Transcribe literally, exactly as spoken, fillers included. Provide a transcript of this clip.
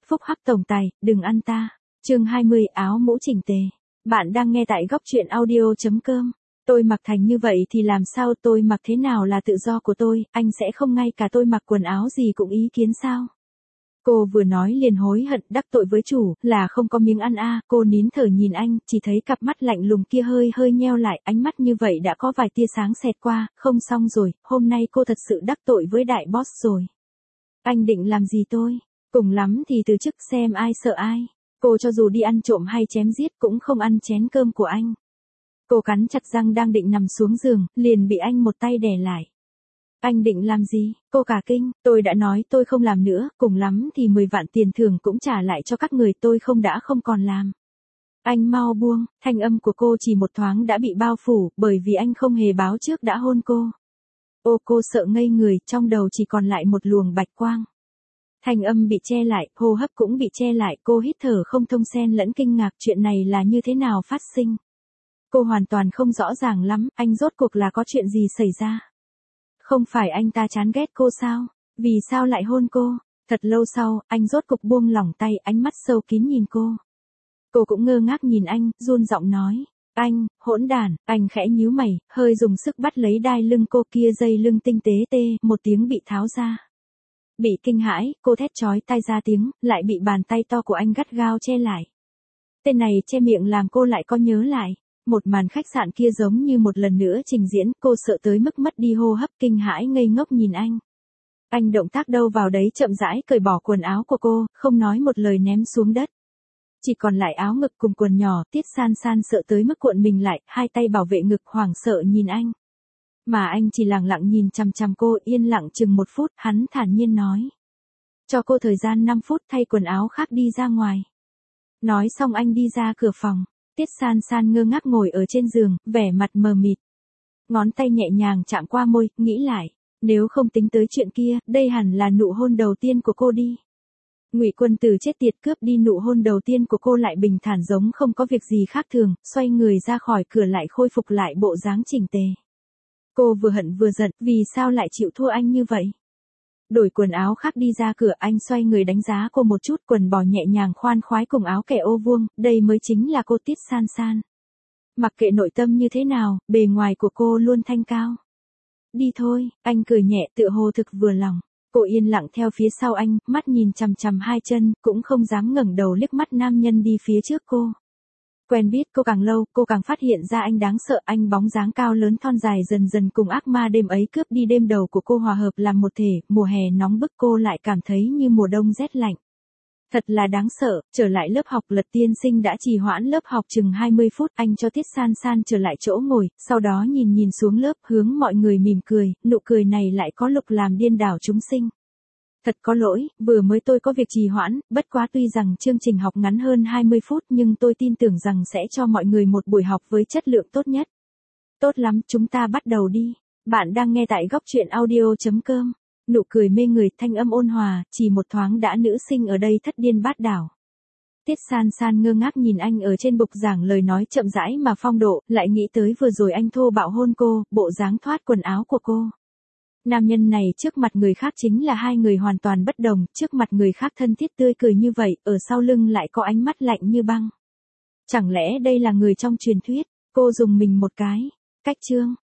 phúc hắc tổng tài, đừng ăn ta. Chương hai mươi, áo mũ chỉnh tề. Bạn đang nghe tại góc truyện audio chấm com. Tôi mặc thành như vậy thì làm sao, tôi mặc thế nào là tự do của tôi, anh sẽ không ngay cả tôi mặc quần áo gì cũng ý kiến sao? Cô vừa nói liền hối hận, đắc tội với chủ, là không có miếng ăn a. À. Cô nín thở nhìn anh, chỉ thấy cặp mắt lạnh lùng kia hơi hơi nheo lại, ánh mắt như vậy đã có vài tia sáng xẹt qua, không xong rồi, hôm nay cô thật sự đắc tội với đại boss rồi. Anh định làm gì tôi? Cùng lắm thì từ chức xem ai sợ ai. Cô cho dù đi ăn trộm hay chém giết cũng không ăn chén cơm của anh. Cô cắn chặt răng đang định nằm xuống giường, liền bị anh một tay đè lại. Anh định làm gì? Cô cả kinh, tôi đã nói tôi không làm nữa, cùng lắm thì mười vạn tiền thưởng cũng trả lại cho các người, tôi không đã không còn làm. Anh mau buông, thanh âm của cô chỉ một thoáng đã bị bao phủ, bởi vì anh không hề báo trước đã hôn cô. Ô cô sợ ngây người, trong đầu chỉ còn lại một luồng bạch quang. Thanh âm bị che lại, hô hấp cũng bị che lại, cô hít thở không thông xen lẫn kinh ngạc, chuyện này là như thế nào phát sinh. Cô hoàn toàn không rõ ràng lắm, anh rốt cuộc là có chuyện gì xảy ra. Không phải anh ta chán ghét cô sao? Vì sao lại hôn cô? Thật lâu sau, anh rốt cục buông lỏng tay, ánh mắt sâu kín nhìn cô. Cô cũng ngơ ngác nhìn anh, run giọng nói. Anh, hỗn đản, anh khẽ nhíu mày, hơi dùng sức bắt lấy đai lưng cô, kia dây lưng tinh tế tê, một tiếng bị tháo ra. Bị kinh hãi, cô thét chói tai ra tiếng, lại bị bàn tay to của anh gắt gao che lại. Tên này che miệng làm cô lại có nhớ lại. Một màn khách sạn kia giống như một lần nữa trình diễn, cô sợ tới mức mất đi hô hấp, kinh hãi ngây ngốc nhìn anh. Anh động tác đâu vào đấy chậm rãi cởi bỏ quần áo của cô, không nói một lời ném xuống đất. Chỉ còn lại áo ngực cùng quần nhỏ, Tiết San San sợ tới mức cuộn mình lại, hai tay bảo vệ ngực hoảng sợ nhìn anh. Mà anh chỉ lặng lặng nhìn chằm chằm cô, yên lặng chừng một phút, hắn thản nhiên nói. Cho cô thời gian năm phút thay quần áo khác đi ra ngoài. Nói xong anh đi ra cửa phòng. Tiết San San ngơ ngác ngồi ở trên giường, vẻ mặt mờ mịt. Ngón tay nhẹ nhàng chạm qua môi, nghĩ lại, nếu không tính tới chuyện kia, đây hẳn là nụ hôn đầu tiên của cô đi. Ngụy Quân Tử chết tiệt cướp đi nụ hôn đầu tiên của cô, lại bình thản giống không có việc gì khác thường, xoay người ra khỏi cửa lại khôi phục lại bộ dáng chỉnh tề. Cô vừa hận vừa giận, vì sao lại chịu thua anh như vậy? Đổi quần áo khác đi ra cửa, anh xoay người đánh giá cô một chút, quần bò nhẹ nhàng khoan khoái cùng áo kẻ ô vuông, đây mới chính là cô Tiết San San. Mặc kệ nội tâm như thế nào, bề ngoài của cô luôn thanh cao. Đi thôi, anh cười nhẹ tựa hồ thực vừa lòng. Cô yên lặng theo phía sau anh, mắt nhìn chằm chằm hai chân, cũng không dám ngẩng đầu liếc mắt nam nhân đi phía trước cô. Quen biết cô càng lâu, cô càng phát hiện ra anh đáng sợ, anh bóng dáng cao lớn thon dài dần dần cùng ác ma đêm ấy cướp đi đêm đầu của cô hòa hợp làm một thể, mùa hè nóng bức cô lại cảm thấy như mùa đông rét lạnh. Thật là đáng sợ, trở lại lớp học Lật tiên sinh đã trì hoãn lớp học chừng hai mươi phút, anh cho Tiết San San trở lại chỗ ngồi, sau đó nhìn nhìn xuống lớp hướng mọi người mỉm cười, nụ cười này lại có lục làm điên đảo chúng sinh. Thật có lỗi, vừa mới tôi có việc trì hoãn, bất quá tuy rằng chương trình học ngắn hơn hai mươi phút nhưng tôi tin tưởng rằng sẽ cho mọi người một buổi học với chất lượng tốt nhất. Tốt lắm, chúng ta bắt đầu đi. Bạn đang nghe tại góc truyện audio chấm com. Nụ cười mê người, thanh âm ôn hòa, chỉ một thoáng đã nữ sinh ở đây thất điên bát đảo. Tiết San San ngơ ngác nhìn anh ở trên bục giảng, lời nói chậm rãi mà phong độ, lại nghĩ tới vừa rồi anh thô bạo hôn cô, bộ dáng thoát quần áo của cô. Nam nhân này trước mặt người khác chính là hai người hoàn toàn bất đồng, trước mặt người khác thân thiết tươi cười như vậy, ở sau lưng lại có ánh mắt lạnh như băng. Chẳng lẽ đây là người trong truyền thuyết? Cô dùng mình một cái. Cách chương.